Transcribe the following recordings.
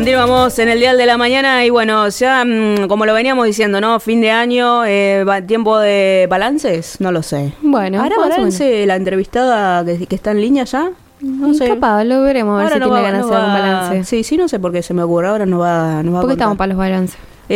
Continuamos en el Dial de la Mañana y bueno, ya como lo veníamos diciendo, ¿no? Fin de año, tiempo de balances, no lo sé. Bueno, ¿hará balance la entrevistada que está en línea ya? No sé. Capaz, lo veremos a ver si tiene ganas de hacer un balance. Sí, no sé por qué se me ocurre, ahora nos va a ¿Por qué estamos para los balances?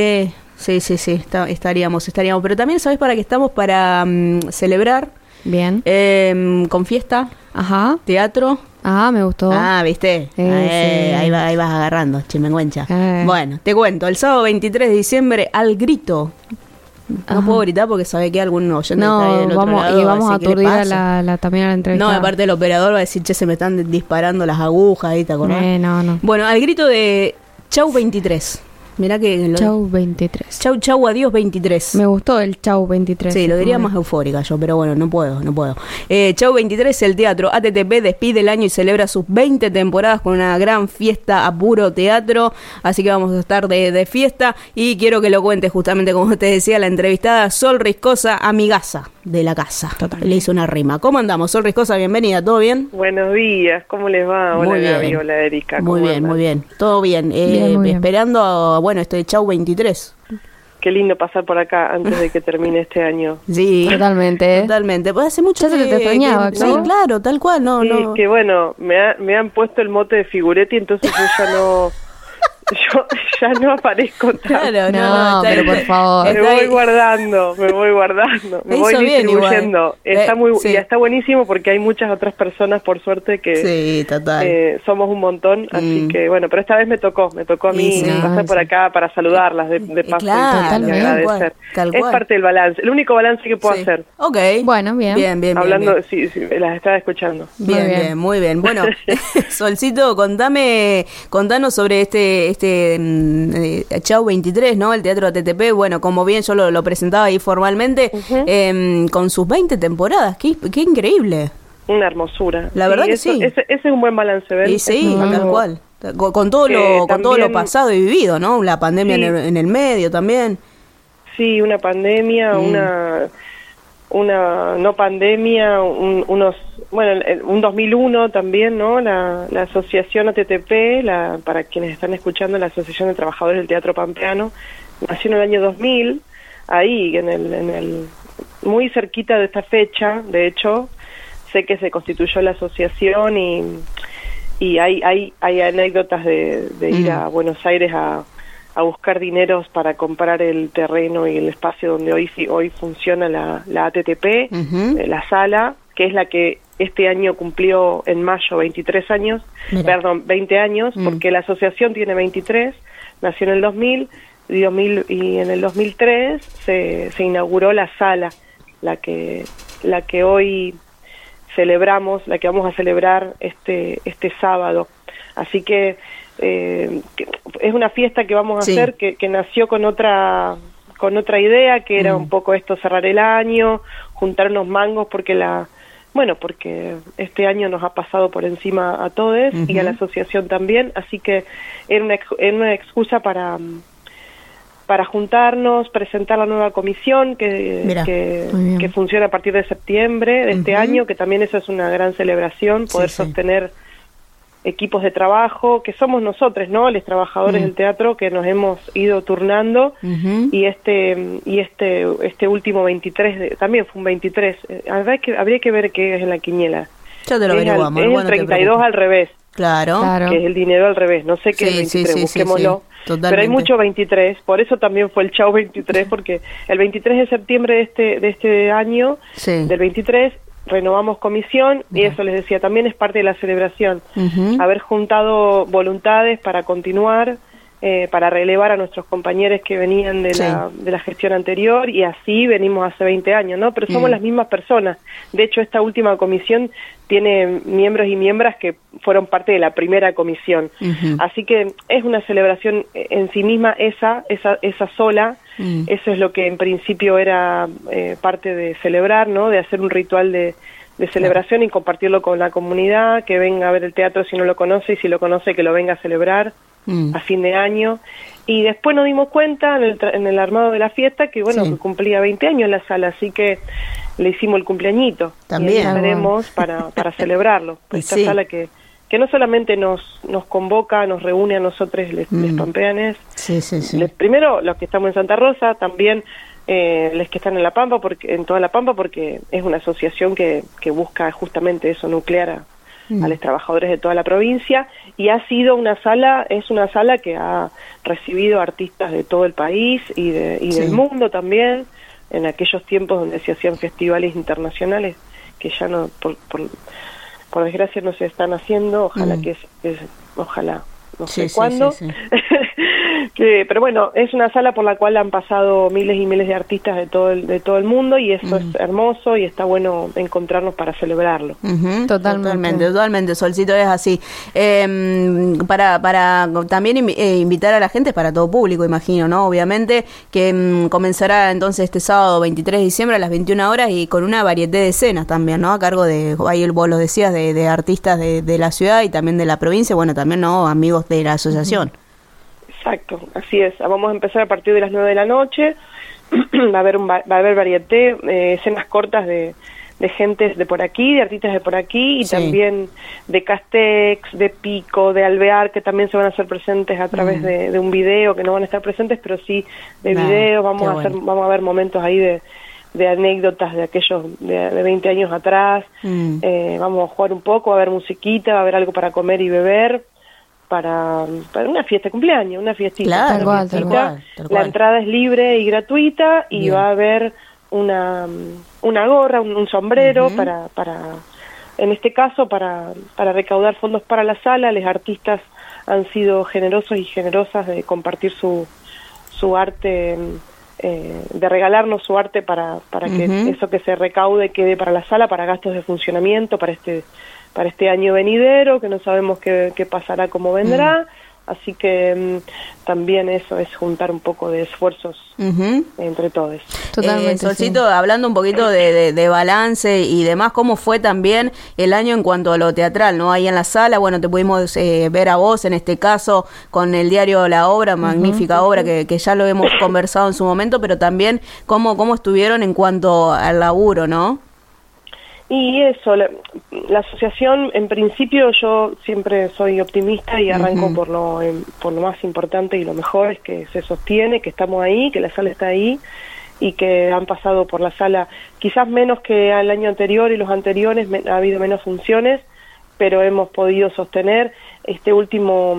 Sí, estaríamos. Pero también, ¿sabes para qué estamos? Para celebrar. Bien. Con fiesta. Ajá. Teatro. Ah, me gustó. Ah, ¿viste? Sí. Ahí vas agarrando, chimenguencha. Bueno, te cuento, el sábado 23 de diciembre, al grito. No puedo gritar porque sabe que algún oyente está ahí del otro lado. Y vamos a aturdir también a la entrevista. No, aparte el operador va a decir, che, se me están disparando las agujas ahí, ¿te acordás? No. Bueno, al grito de Chau 23. Mirá que... Chau 23. Chau, adiós 23. Me gustó el Chau 23. Sí, lo diría más eufórica yo, pero bueno, no puedo. Chau 23, el teatro ATTP despide el año y celebra sus 20 temporadas con una gran fiesta a puro teatro, así que vamos a estar de fiesta y quiero que lo cuente justamente como te decía la entrevistada Sol Riscosa, amigaza de la casa. Totalmente. Le hizo una rima. ¿Cómo andamos? Sol Riscosa, bienvenida, ¿todo bien? Buenos días, ¿cómo les va? Hola Gaby, hola Erika. Muy bien, todo bien. Bien. Esperando, bueno, esto de Chau 23. Qué lindo pasar por acá antes de que termine este año. Sí, totalmente. Pues hace mucho ya se te extrañaba, ¿no? Sí, claro, tal cual, no. Que bueno, me han puesto el mote de figuretti, entonces yo ya no... Yo ya no aparezco tanto. Claro, no, pero por favor. Me voy guardando, me voy distribuyendo. Sí. Y está buenísimo porque hay muchas otras personas, por suerte, que sí, total. somos un montón, así que bueno, pero esta vez me tocó a mí pasar por acá para saludarlas de paso claro, y agradecer. Es parte del balance, el único balance que puedo hacer. Ok. Bueno, bien. Hablando, bien. Sí, las estaba escuchando. Muy bien. Bueno, Solcito, contanos sobre este Chau 23, ¿no? El Teatro ATTP, bueno, como bien yo lo presentaba ahí formalmente, con sus 20 temporadas, qué increíble. Una hermosura. La verdad que sí. Ese es un buen balance, ¿ves? Y sí, tal cual. Con todo lo pasado y vivido, ¿no? La pandemia en el medio también. Sí, una pandemia, una no pandemia, un 2001 también, ¿no? La asociación ATTP, para quienes están escuchando, la Asociación de Trabajadores del Teatro Pampeano, nació en el año 2000, ahí, en el muy cerquita de esta fecha, de hecho, sé que se constituyó la asociación y hay anécdotas de ir a Buenos Aires a buscar dineros para comprar el terreno y el espacio donde hoy funciona la ATTP, la sala, que es la que este año cumplió en mayo 20 años, porque la asociación tiene 23, nació en el 2000 y en el 2003 se inauguró la sala, la que hoy celebramos, la que vamos a celebrar este sábado. Así que es una fiesta que vamos a hacer que nació con otra idea, que era un poco esto, cerrar el año, juntar unos mangos porque porque este año nos ha pasado por encima a todos y a la asociación también, así que era una excusa para juntarnos, presentar la nueva comisión que funciona a partir de septiembre de este año, que también eso es una gran celebración, poder sostener equipos de trabajo, que somos nosotros, ¿no? Los trabajadores del teatro que nos hemos ido turnando y este último 23, también fue un 23, habría que ver qué es en la quiniela. Ya te lo averiguamos. Es el 32 al revés. Claro. Que es el dinero al revés, no sé qué es el 23, busquémoslo. Pero hay mucho 23, por eso también fue el Chau 23, porque el 23 de septiembre de este año, del 23, renovamos comisión y eso les decía, también es parte de la celebración, haber juntado voluntades para continuar, para relevar a nuestros compañeros que venían de la gestión anterior y así venimos hace 20 años, ¿no? Pero somos las mismas personas. De hecho, esta última comisión tiene miembros y miembras que fueron parte de la primera comisión. Así que es una celebración en sí misma esa sola. Eso es lo que en principio era parte de celebrar, ¿no? De hacer un ritual de celebración y compartirlo con la comunidad, que venga a ver el teatro si no lo conoce y si lo conoce que lo venga a celebrar a fin de año. Y después nos dimos cuenta en el armado de la fiesta que que cumplía 20 años la sala, así que le hicimos el cumpleañito. También. Y estaremos para celebrarlo. Esta sala que que no solamente nos convoca, nos reúne a nosotros les pampeanes, primero los que estamos en Santa Rosa, también los que están en La Pampa, en toda La Pampa, porque es una asociación que busca justamente eso, nuclear a los trabajadores de toda la provincia, y es una sala que ha recibido artistas de todo el país y del mundo también, en aquellos tiempos donde se hacían festivales internacionales, que ya no, por desgracia no se están haciendo, ojalá ojalá, no sé cuándo. Pero bueno, es una sala por la cual han pasado miles y miles de artistas de todo el mundo, y eso es hermoso y está bueno encontrarnos para celebrarlo. Totalmente, Solcito, es así. Para también invitar a la gente, para todo público, imagino, ¿no? Obviamente, que comenzará entonces este sábado 23 de diciembre a las 21 horas y con una variedad de escenas también, ¿no? A cargo de, ahí vos lo decías, de artistas de la ciudad y también de la provincia, bueno, también, ¿no? Amigos de la asociación. Exacto, así es. Vamos a empezar a partir de las 9 de la noche. va a haber varieté, escenas cortas de gentes de por aquí, de artistas de por aquí, y también de Castex, de Pico, de Alvear, que también se van a hacer presentes a través de un video, que no van a estar presentes, pero sí de video. Vamos a ver momentos ahí de anécdotas de aquellos de 20 años atrás. Vamos a jugar un poco, va a haber musiquita, va a haber algo para comer y beber. Para una fiesta de cumpleaños, una fiestita. Claro, tal cual. La entrada es libre y gratuita, y va a haber una gorra, un sombrero para en este caso para recaudar fondos para la sala. Los artistas han sido generosos y generosas de compartir su arte, de regalarnos su arte para que eso que se recaude quede para la sala, para gastos de funcionamiento, para este año venidero, que no sabemos qué pasará, cómo vendrá. Así que también eso es juntar un poco de esfuerzos entre todos. Totalmente. Solcito, hablando un poquito de balance y demás, ¿cómo fue también el año en cuanto a lo teatral, no? Ahí en la sala, bueno, te pudimos ver a vos en este caso con el diario La Obra, magnífica obra que ya lo hemos conversado en su momento, pero también cómo estuvieron en cuanto al laburo, ¿no? Y eso, la asociación, en principio yo siempre soy optimista y arranco por lo más importante y lo mejor, es que se sostiene, que estamos ahí, que la sala está ahí, y que han pasado por la sala quizás menos que al año anterior y los anteriores, ha habido menos funciones, pero hemos podido sostener. Estos últimos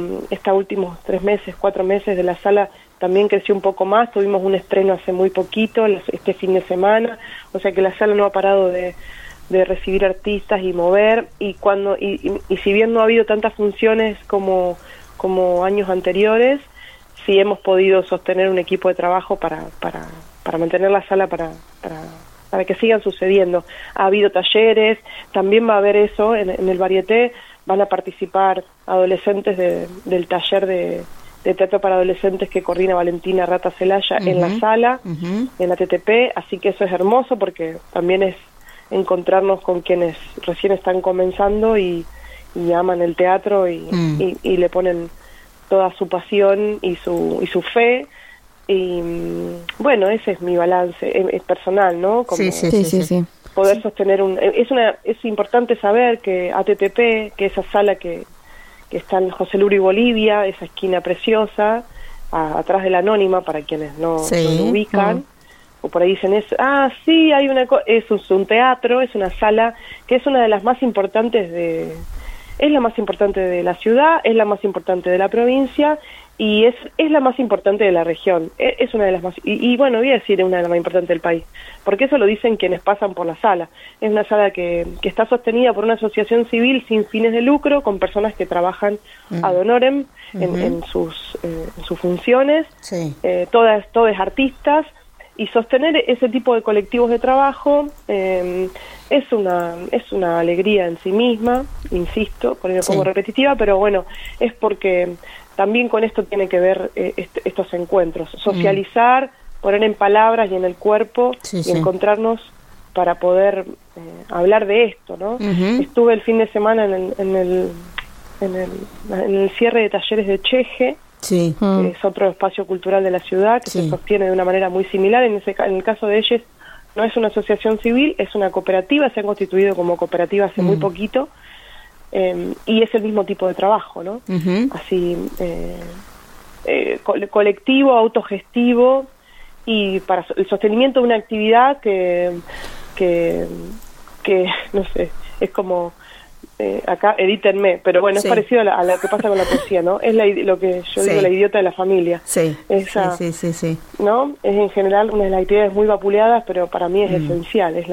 4 meses de la sala también creció un poco más, tuvimos un estreno hace muy poquito, este fin de semana, o sea que la sala no ha parado de recibir artistas y mover, y si bien no ha habido tantas funciones como años anteriores, sí hemos podido sostener un equipo de trabajo para mantener la sala para que sigan sucediendo. Ha habido talleres, también va a haber eso en el varieté, van a participar adolescentes del taller de teatro para adolescentes que coordina Valentina Rata Celaya en la sala, en la TTP, así que eso es hermoso porque también es encontrarnos con quienes recién están comenzando y aman el teatro y le ponen toda su pasión y su fe, y bueno, ese es mi balance, es personal, ¿no? Como sí. Poder sostener es importante saber que ATTP, que esa sala que está en José Luri Bolivia, esa esquina preciosa, atrás de la Anónima, para quienes no lo ubican, o por ahí dicen, sí, hay es un teatro, es una sala que es una de las más importantes es la más importante de la ciudad, es la más importante de la provincia, y es la más importante de la región, es una de las más, y bueno, voy a decir una de las más importantes del país, porque eso lo dicen quienes pasan por la sala. Es una sala que está sostenida por una asociación civil sin fines de lucro, con personas que trabajan ad honorem en sus funciones, todas artistas, y sostener ese tipo de colectivos de trabajo es una alegría en sí misma, insisto, por eso como repetitiva, pero bueno, es porque también con esto tiene que ver estos encuentros, socializar, poner en palabras y en el cuerpo y encontrarnos para poder hablar de esto, ¿no? Estuve el fin de semana en el cierre de talleres de Cheje, que es otro espacio cultural de la ciudad que se sostiene de una manera muy similar. En el caso de ellos no es una asociación civil, es una cooperativa, se han constituido como cooperativa hace muy poquito, y es el mismo tipo de trabajo, ¿no? Así, colectivo, autogestivo, y para el sostenimiento de una actividad que no sé, es como, acá edítenme, pero bueno, es parecido a lo que pasa con la poesía, ¿no? Es lo que yo digo, la idiota de la familia. Sí, sí. ¿No? Es en general una de las actividades muy vapuleadas, pero para mí es esencial, es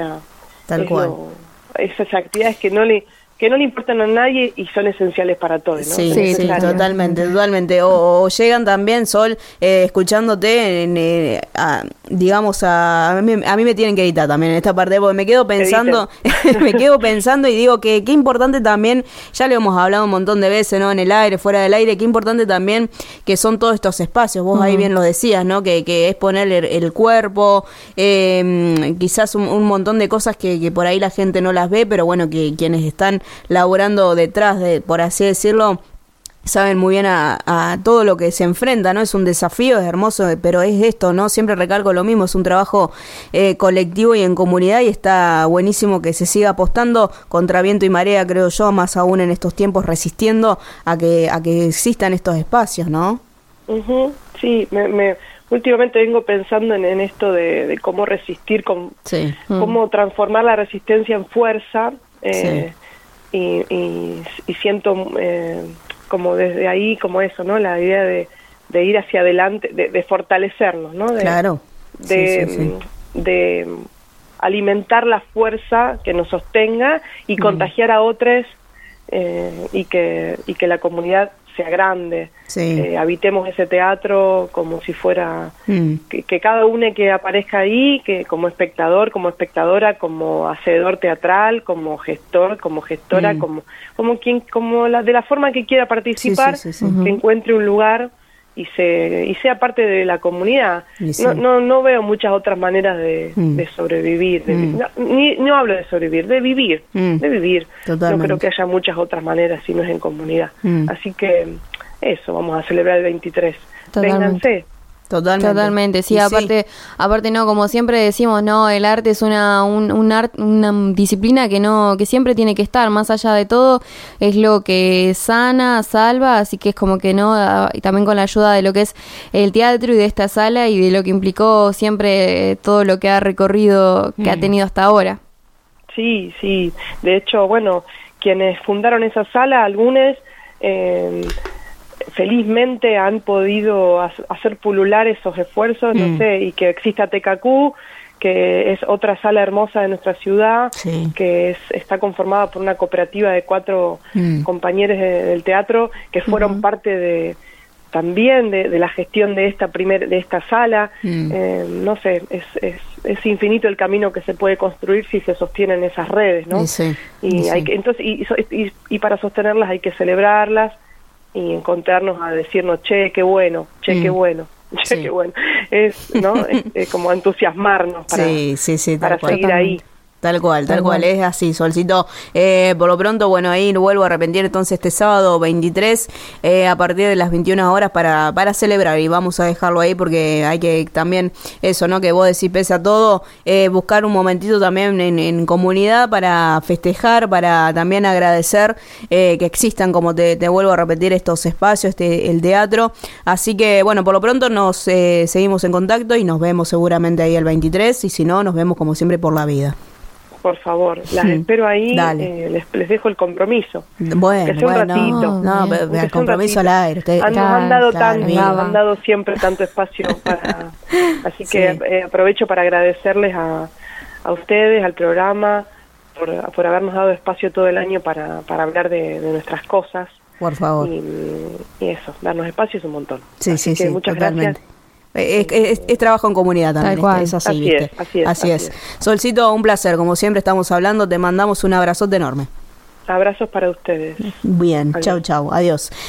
esas actividades que no le importan a nadie y son esenciales para todos, ¿no? Sí, totalmente. O llegan también, Sol, escuchándote, digamos, a mí me tienen que editar también en esta parte, porque me quedo pensando, y digo que qué importante también, ya lo hemos hablado un montón de veces, ¿no? En el aire, fuera del aire, qué importante también que son todos estos espacios, vos ahí bien lo decías, ¿no? Que es poner el cuerpo, quizás un montón de cosas que por ahí la gente no las ve, pero bueno, que quienes están laburando detrás de, por así decirlo, saben muy bien a todo lo que se enfrenta, ¿no? Es un desafío, es hermoso, pero es esto, ¿no? Siempre recalco lo mismo, es un trabajo colectivo y en comunidad, y está buenísimo que se siga apostando contra viento y marea, creo yo, más aún en estos tiempos, resistiendo a que existan estos espacios, ¿no? Sí, últimamente vengo pensando en esto de cómo resistir, cómo transformar la resistencia en fuerza, y siento como desde ahí, como eso, ¿no? La idea de ir hacia adelante, de fortalecernos, ¿no? De alimentar la fuerza que nos sostenga y contagiar a otros, y que la comunidad sea grande. Habitemos ese teatro como si fuera que cada uno que aparezca ahí, que como espectador, como espectadora, como hacedor teatral, como gestor, como gestora, como de la forma que quiera participar, que encuentre un lugar y sea parte de la comunidad. No veo muchas otras maneras de sobrevivir, no hablo de sobrevivir, de vivir. Totalmente. No creo que haya muchas otras maneras si no es en comunidad. Así que eso, vamos a celebrar el 23. Vénganse. Totalmente, sí, aparte no, como siempre decimos, no, el arte es una disciplina que siempre tiene que estar, más allá de todo, es lo que sana, salva, así que es como que no, y también con la ayuda de lo que es el teatro y de esta sala y de lo que implicó siempre todo lo que ha recorrido, que ha tenido hasta ahora. Sí, de hecho, bueno, quienes fundaron esa sala, algunos felizmente han podido hacer pulular esos esfuerzos, no sé, y que exista TKQ, que es otra sala hermosa de nuestra ciudad, que está conformada por una cooperativa de 4 compañeros del teatro que fueron parte también de la gestión de esta sala. No sé, es infinito el camino que se puede construir si se sostienen esas redes, ¿no? Y para sostenerlas hay que celebrarlas y encontrarnos a decirnos, qué bueno, qué bueno. Qué bueno. Es, ¿no? Es como entusiasmarnos para seguir ahí. Tal cual, es así, Solcito. Por lo pronto, bueno, ahí vuelvo a repetir entonces este sábado 23 a partir de las 21 horas para celebrar, y vamos a dejarlo ahí porque hay que también eso, ¿no? Que vos decís, pese a todo, buscar un momentito también en comunidad para festejar, para también agradecer que existan, como te vuelvo a repetir, estos espacios, el teatro. Así que, bueno, por lo pronto nos seguimos en contacto y nos vemos seguramente ahí el 23, y si no, nos vemos como siempre por la vida. Por favor, las espero ahí, les dejo el compromiso. Bueno, que sea un ratito. No, el compromiso al aire. Nos han dado han dado siempre tanto espacio así que aprovecho para agradecerles a ustedes, al programa, por habernos dado espacio todo el año para hablar de nuestras cosas. Por favor. Y eso, darnos espacio es un montón. Sí, muchas totalmente. Gracias. Es trabajo en comunidad también, es así, ¿viste? Así es. Solcito, un placer, como siempre estamos hablando, te mandamos un abrazote enorme. Abrazos para ustedes. Bien, adiós. Chau, adiós.